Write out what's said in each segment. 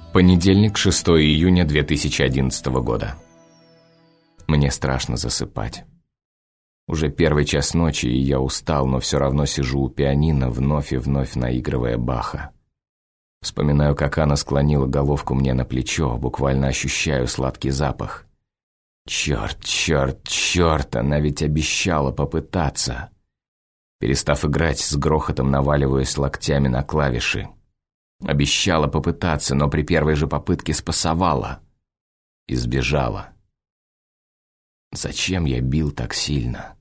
Понедельник, 6 июня 2011 года. Мне страшно засыпать. Уже первый час ночи, и я устал, но все равно сижу у пианино, вновь и вновь наигрывая Баха. Вспоминаю, как Анна склонила головку мне на плечо, буквально ощущаю сладкий запах. Черт, черт, черт, она ведь обещала попытаться. Перестав играть, с грохотом наваливаюсь локтями на клавиши. Обещала попытаться, но при первой же попытке спасовала. И сбежала. Зачем я бил так сильно?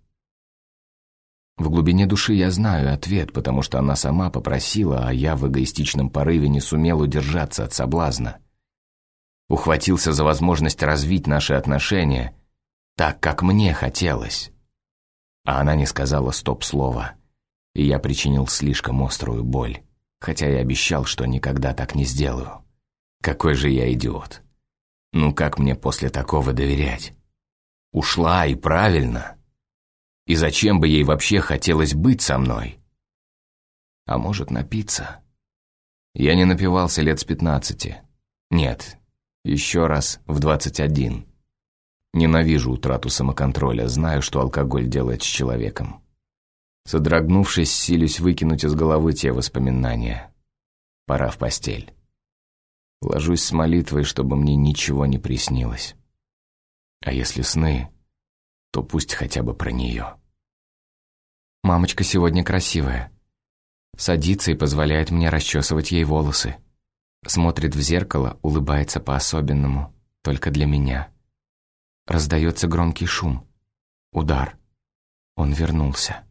В глубине души я знаю ответ, потому что она сама попросила, а я в эгоистичном порыве не сумел удержаться от соблазна. Ухватился за возможность развить наши отношения так, как мне хотелось. А она не сказала стоп-слова, и я причинил слишком острую боль. Хотя я обещал, что никогда так не сделаю. Какой же я идиот. Ну как мне после такого доверять? Ушла, и правильно. И зачем бы ей вообще хотелось быть со мной? А может, напиться? Я не напивался лет с 15. Нет, еще раз в 21. Ненавижу утрату самоконтроля, знаю, что алкоголь делает с человеком. Содрогнувшись, силюсь выкинуть из головы те воспоминания. Пора в постель. Ложусь с молитвой, чтобы мне ничего не приснилось. А если сны, то пусть хотя бы про нее. Мамочка сегодня красивая. Садится и позволяет мне расчесывать ей волосы. Смотрит в зеркало, улыбается по-особенному, только для меня. Раздается громкий шум. Удар. Он вернулся.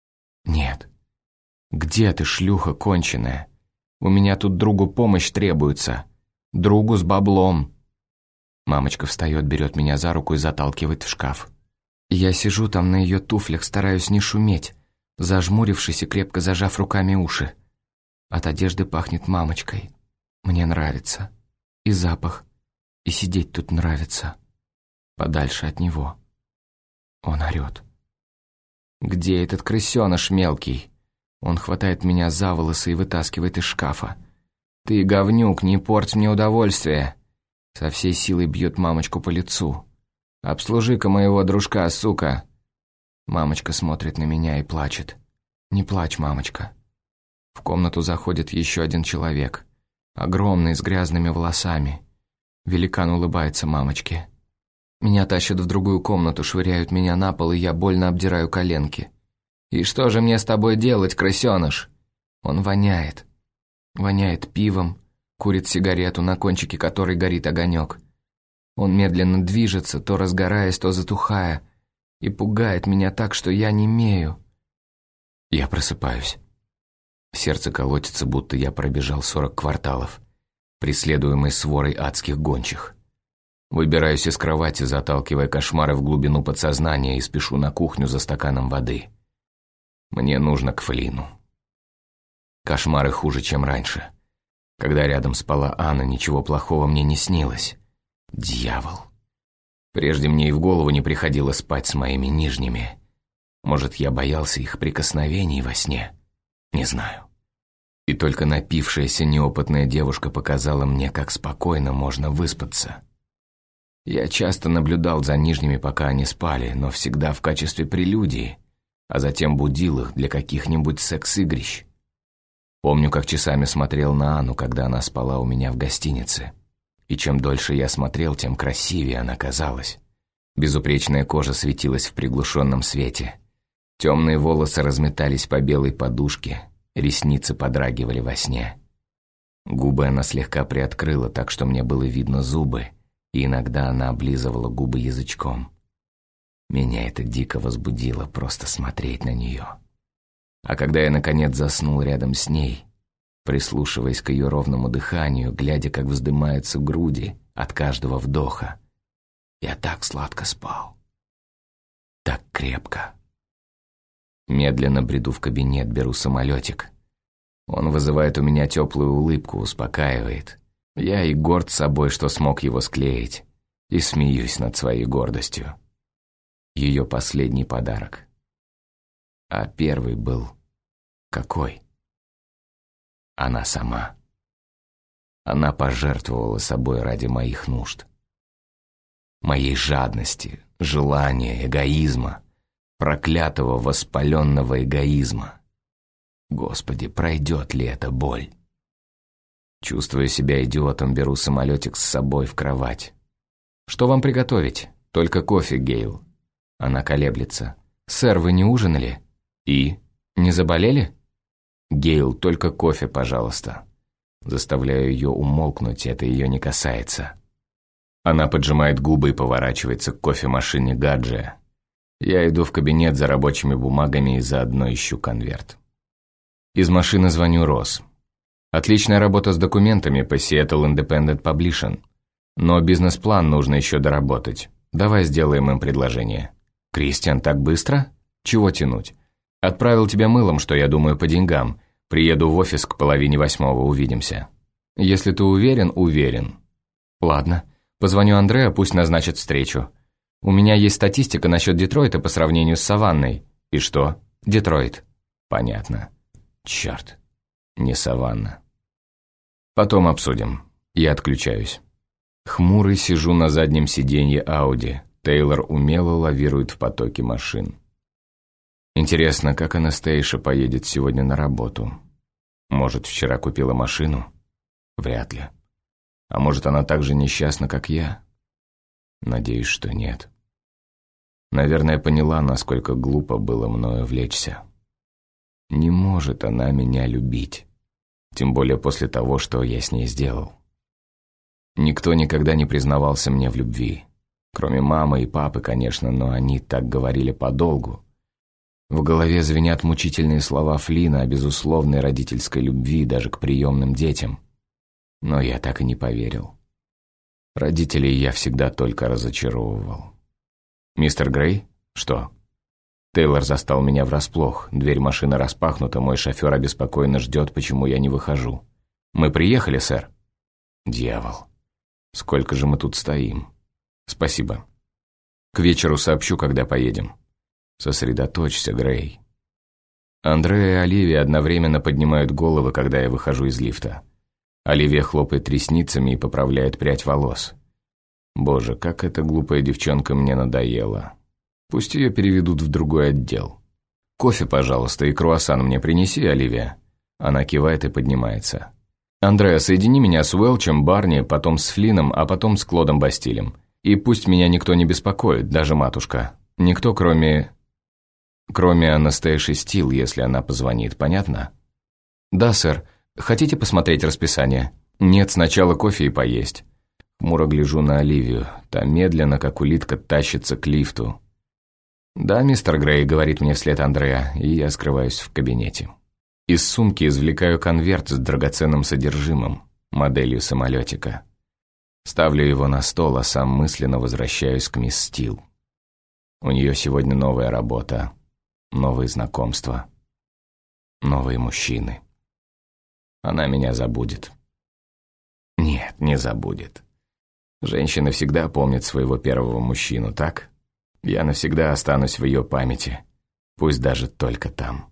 Нет. Где ты, шлюха конченая? У меня тут другу помощь требуется. Другу с баблом. Мамочка встает, берет меня за руку и заталкивает в шкаф. Я сижу там на ее туфлях, стараюсь не шуметь, зажмурившись и крепко зажав руками уши. От одежды пахнет мамочкой. Мне нравится. И запах. И сидеть тут нравится. Подальше от него. Он орет. «Где этот крысёныш мелкий?» Он хватает меня за волосы и вытаскивает из шкафа. «Ты, говнюк, не порть мне удовольствие!» Со всей силой бьет мамочку по лицу. «Обслужи-ка моего дружка, сука!» Мамочка смотрит на меня и плачет. «Не плачь, мамочка». В комнату заходит еще один человек. Огромный, с грязными волосами. Великан улыбается мамочке. Меня тащат в другую комнату, швыряют меня на пол, и я больно обдираю коленки. «И что же мне с тобой делать, крысёныш?» Он воняет. Воняет пивом, курит сигарету, на кончике которой горит огонек. Он медленно движется, то разгораясь, то затухая, и пугает меня так, что я немею. Я просыпаюсь. Сердце колотится, будто я пробежал 40 кварталов, преследуемый сворой адских гончих. Выбираюсь из кровати, заталкивая кошмары в глубину подсознания, и спешу на кухню за стаканом воды. Мне нужно к Флину. Кошмары хуже, чем раньше. Когда рядом спала Анна, ничего плохого мне не снилось. Дьявол. Прежде мне и в голову не приходило спать с моими нижними. Может, я боялся их прикосновений во сне? Не знаю. И только напившаяся неопытная девушка показала мне, как спокойно можно выспаться. Я часто наблюдал за нижними, пока они спали, но всегда в качестве прелюдии, а затем будил их для каких-нибудь секс-игрищ. Помню, как часами смотрел на Анну, когда она спала у меня в гостинице. И чем дольше я смотрел, тем красивее она казалась. Безупречная кожа светилась в приглушенном свете. Темные волосы разметались по белой подушке, ресницы подрагивали во сне. Губы она слегка приоткрыла, так что мне было видно зубы, и иногда она облизывала губы язычком. Меня это дико возбудило, просто смотреть на нее. А когда я, наконец, заснул рядом с ней, прислушиваясь к ее ровному дыханию, глядя, как вздымаются груди от каждого вдоха, я так сладко спал. Так крепко. Медленно бреду в кабинет, беру самолетик. Он вызывает у меня теплую улыбку, успокаивает. Я и горд собой, что смог его склеить, и смеюсь над своей гордостью. Ее последний подарок. А первый был какой? Она сама. Она пожертвовала собой ради моих нужд. Моей жадности, желания, эгоизма, проклятого воспаленного эгоизма. Господи, пройдет ли эта боль? Чувствуя себя идиотом, беру самолетик с собой в кровать. «Что вам приготовить? Только кофе, Гейл». Она колеблется. «Сэр, вы не ужинали?» «И? Не заболели?» «Гейл, только кофе, пожалуйста». Заставляю ее умолкнуть, это ее не касается. Она поджимает губы и поворачивается к кофемашине Гаджия. Я иду в кабинет за рабочими бумагами и заодно ищу конверт. Из машины звоню Росс. Отличная работа с документами по Seattle Independent Publishing. Но бизнес-план нужно еще доработать. Давай сделаем им предложение. Кристиан, так быстро? Чего тянуть? Отправил тебя мылом, что я думаю по деньгам. Приеду в офис к 7:30, увидимся. Если ты уверен, уверен. Ладно. Позвоню Андреа, пусть назначит встречу. У меня есть статистика насчет Детройта по сравнению с Саванной. И что? Детройт. Понятно. Черт. Не Саванна. Потом обсудим. Я отключаюсь. Хмурый сижу на заднем сиденье Ауди. Тейлор умело лавирует в потоке машин. Интересно, как Анастейша поедет сегодня на работу? Может, вчера купила машину? Вряд ли. А может, она так же несчастна, как я? Надеюсь, что нет. Наверное, поняла, насколько глупо было мною влечься. Не может она меня любить. Тем более после того, что я с ней сделал. Никто никогда не признавался мне в любви. Кроме мамы и папы, конечно, но они так говорили подолгу. В голове звенят мучительные слова Флина о безусловной родительской любви даже к приемным детям. Но я так и не поверил. Родителей я всегда только разочаровывал. «Мистер Грей? Что?» Тейлор застал меня врасплох. Дверь машины распахнута, мой шофер обеспокоенно ждет, почему я не выхожу. «Мы приехали, сэр». «Дьявол. Сколько же мы тут стоим?» «Спасибо. К вечеру сообщу, когда поедем». «Сосредоточься, Грей». Андреа и Оливия одновременно поднимают головы, когда я выхожу из лифта. Оливия хлопает ресницами и поправляет прядь волос. Боже, как эта глупая девчонка мне надоела. Пусть ее переведут в другой отдел. «Кофе, пожалуйста, и круассан мне принеси, Оливия». Она кивает и поднимается. «Андреа, соедини меня с Уэлчем, Барни, потом с Флином, а потом с Клодом Бастилем. И пусть меня никто не беспокоит, даже матушка. Никто, кроме Анастейши Стил, если она позвонит, понятно?» «Да, сэр. Хотите посмотреть расписание?» «Нет, сначала кофе и поесть». Хмуро гляжу на Оливию. Та медленно, как улитка, тащится к лифту. «Да, мистер Грей», — говорит мне вслед Андреа, и я скрываюсь в кабинете. Из сумки извлекаю конверт с драгоценным содержимым, моделью самолетика. Ставлю его на стол, а сам мысленно возвращаюсь к мисс Стил. У нее сегодня новая работа, новые знакомства, новые мужчины. Она меня забудет. Нет, не забудет. Женщина всегда помнит своего первого мужчину, так? Я навсегда останусь в ее памяти, пусть даже только там.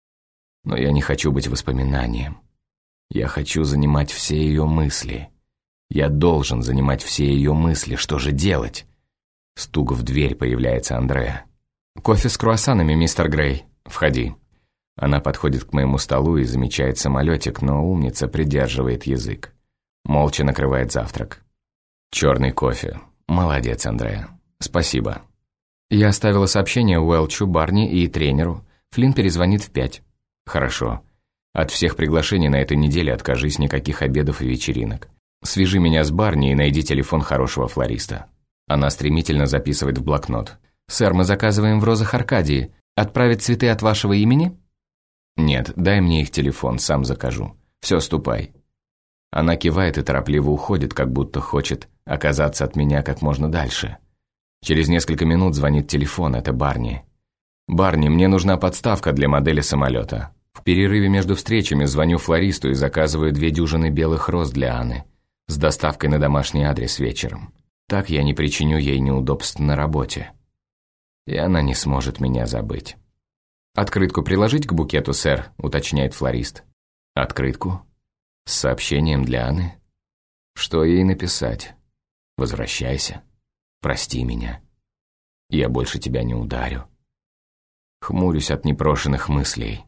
Но я не хочу быть воспоминанием. Я хочу занимать все ее мысли. Я должен занимать все ее мысли. Что же делать? Стук в дверь, появляется Андреа. «Кофе с круассанами, мистер Грей. Входи». Она подходит к моему столу и замечает самолетик, но умница придерживает язык. Молча накрывает завтрак. «Черный кофе. Молодец, Андреа. Спасибо». Я оставила сообщение Уэлчу, Барни и тренеру. Флинн перезвонит в 5. «Хорошо. От всех приглашений на этой неделе откажись, никаких обедов и вечеринок. Свяжи меня с Барни и найди телефон хорошего флориста». Она стремительно записывает в блокнот. «Сэр, мы заказываем в Розах Аркадии. Отправить цветы от вашего имени?» «Нет, дай мне их телефон, сам закажу. Все, ступай». Она кивает и торопливо уходит, как будто хочет оказаться от меня как можно дальше. Через несколько минут звонит телефон, это Барни. «Барни, мне нужна подставка для модели самолета». В перерыве между встречами звоню флористу и заказываю 2 дюжины белых роз для Анны с доставкой на домашний адрес вечером. Так я не причиню ей неудобств на работе. И она не сможет меня забыть. «Открытку приложить к букету, сэр?» – уточняет флорист. «Открытку? С сообщением для Анны? Что ей написать? Возвращайся. Прости меня. Я больше тебя не ударю. Хмурюсь от непрошенных мыслей.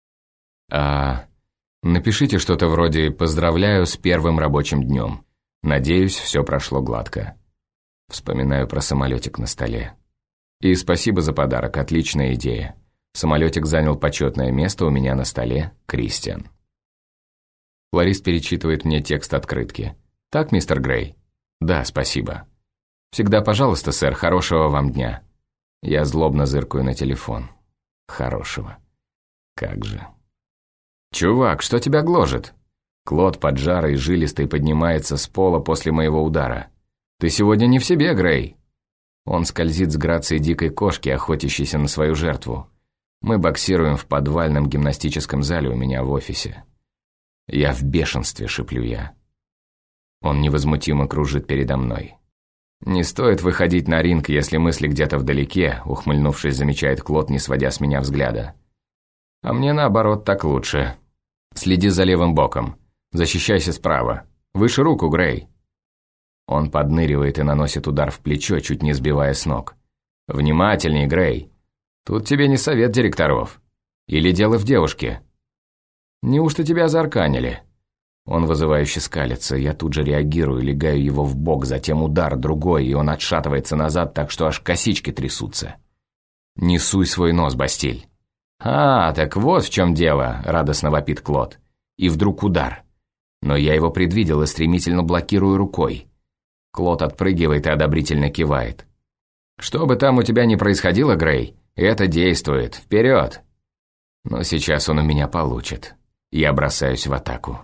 Напишите что-то вроде «Поздравляю с первым рабочим днем. Надеюсь, все прошло гладко». Вспоминаю про самолетик на столе. И спасибо за подарок, отличная идея. Самолетик занял почетное место у меня на столе, Кристиан. Флорист перечитывает мне текст открытки. «Так, мистер Грей?» «Да, спасибо». «Всегда пожалуйста, сэр, хорошего вам дня». Я злобно зыркаю на телефон. Хорошего. Как же. «Чувак, что тебя гложет?» Клод поджарый и жилистый поднимается с пола после моего удара. «Ты сегодня не в себе, Грей». Он скользит с грацией дикой кошки, охотящейся на свою жертву. Мы боксируем в подвальном гимнастическом зале у меня в офисе. «Я в бешенстве», — шиплю я. Он невозмутимо кружит передо мной. «Не стоит выходить на ринг, если мысли где-то вдалеке», — ухмыльнувшись, замечает Клод, не сводя с меня взгляда. «А мне, наоборот, так лучше. Следи за левым боком. Защищайся справа. Выше руку, Грей». Он подныривает и наносит удар в плечо, чуть не сбивая с ног. «Внимательней, Грей. Тут тебе не совет директоров. Или дело в девушке. Неужто тебя заарканили?» Он вызывающе скалится, я тут же реагирую, легаю его в бок, затем удар, другой, и он отшатывается назад, так что аж косички трясутся. «Не суй свой нос, Бастиль». Так вот в чем дело», — радостно вопит Клод. И вдруг удар. Но я его предвидел и стремительно блокирую рукой. Клод отпрыгивает и одобрительно кивает. «Что бы там у тебя ни происходило, Грей, это действует. Вперед!» Но сейчас он у меня получит. Я бросаюсь в атаку.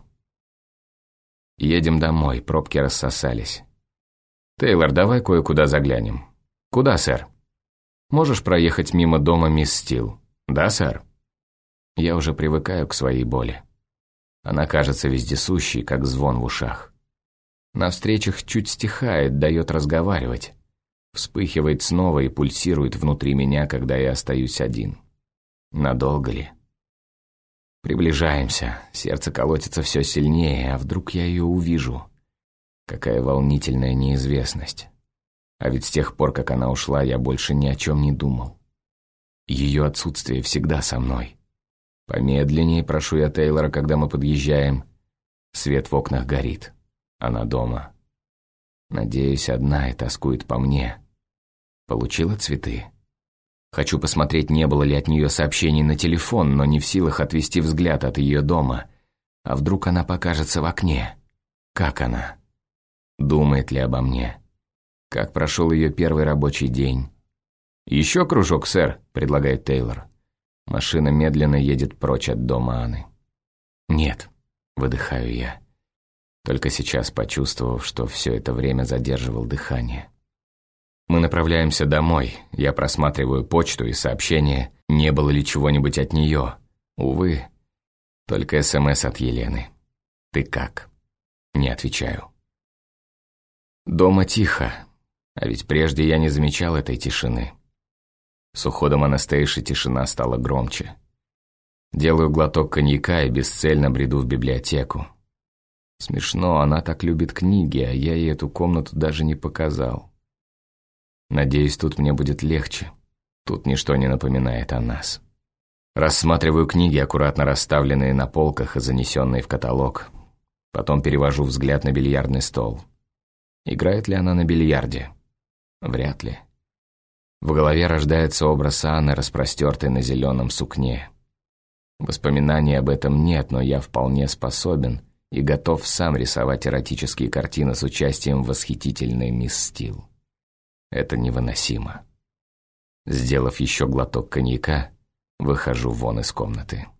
Едем домой, пробки рассосались. «Тейлор, давай кое-куда заглянем». «Куда, сэр?» «Можешь проехать мимо дома мисс Стил?» «Да, сэр». Я уже привыкаю к своей боли. Она кажется вездесущей, как звон в ушах. На встречах чуть стихает, дает разговаривать. Вспыхивает снова и пульсирует внутри меня, когда я остаюсь один. Надолго ли? Приближаемся, сердце колотится все сильнее, а вдруг я ее увижу? Какая волнительная неизвестность. А ведь с тех пор, как она ушла, я больше ни о чем не думал. Ее отсутствие всегда со мной. Помедленнее, прошу я Тейлора, когда мы подъезжаем. Свет в окнах горит. Она дома. Надеюсь, одна и тоскует по мне. Получила цветы? Хочу посмотреть, не было ли от нее сообщений на телефон, но не в силах отвести взгляд от ее дома. А вдруг она покажется в окне? Как она? Думает ли обо мне? Как прошел ее первый рабочий день? «Еще кружок, сэр», — предлагает Тейлор. Машина медленно едет прочь от дома Анны. «Нет», — выдыхаю я, только сейчас почувствовав, что все это время задерживал дыхание. Мы направляемся домой, я просматриваю почту и сообщения, не было ли чего-нибудь от нее. Увы, только СМС от Елены. «Ты как?» Не отвечаю. Дома тихо, а ведь прежде я не замечал этой тишины. С уходом Анастейши тишина стала громче. Делаю глоток коньяка и бесцельно бреду в библиотеку. Смешно, она так любит книги, а я ей эту комнату даже не показал. Надеюсь, тут мне будет легче. Тут ничто не напоминает о нас. Рассматриваю книги, аккуратно расставленные на полках и занесенные в каталог. Потом перевожу взгляд на бильярдный стол. Играет ли она на бильярде? Вряд ли. В голове рождается образ Анны, распростертой на зеленом сукне. Воспоминаний об этом нет, но я вполне способен и готов сам рисовать эротические картины с участием восхитительной мисс Стил. Это невыносимо. Сделав еще глоток коньяка, выхожу вон из комнаты.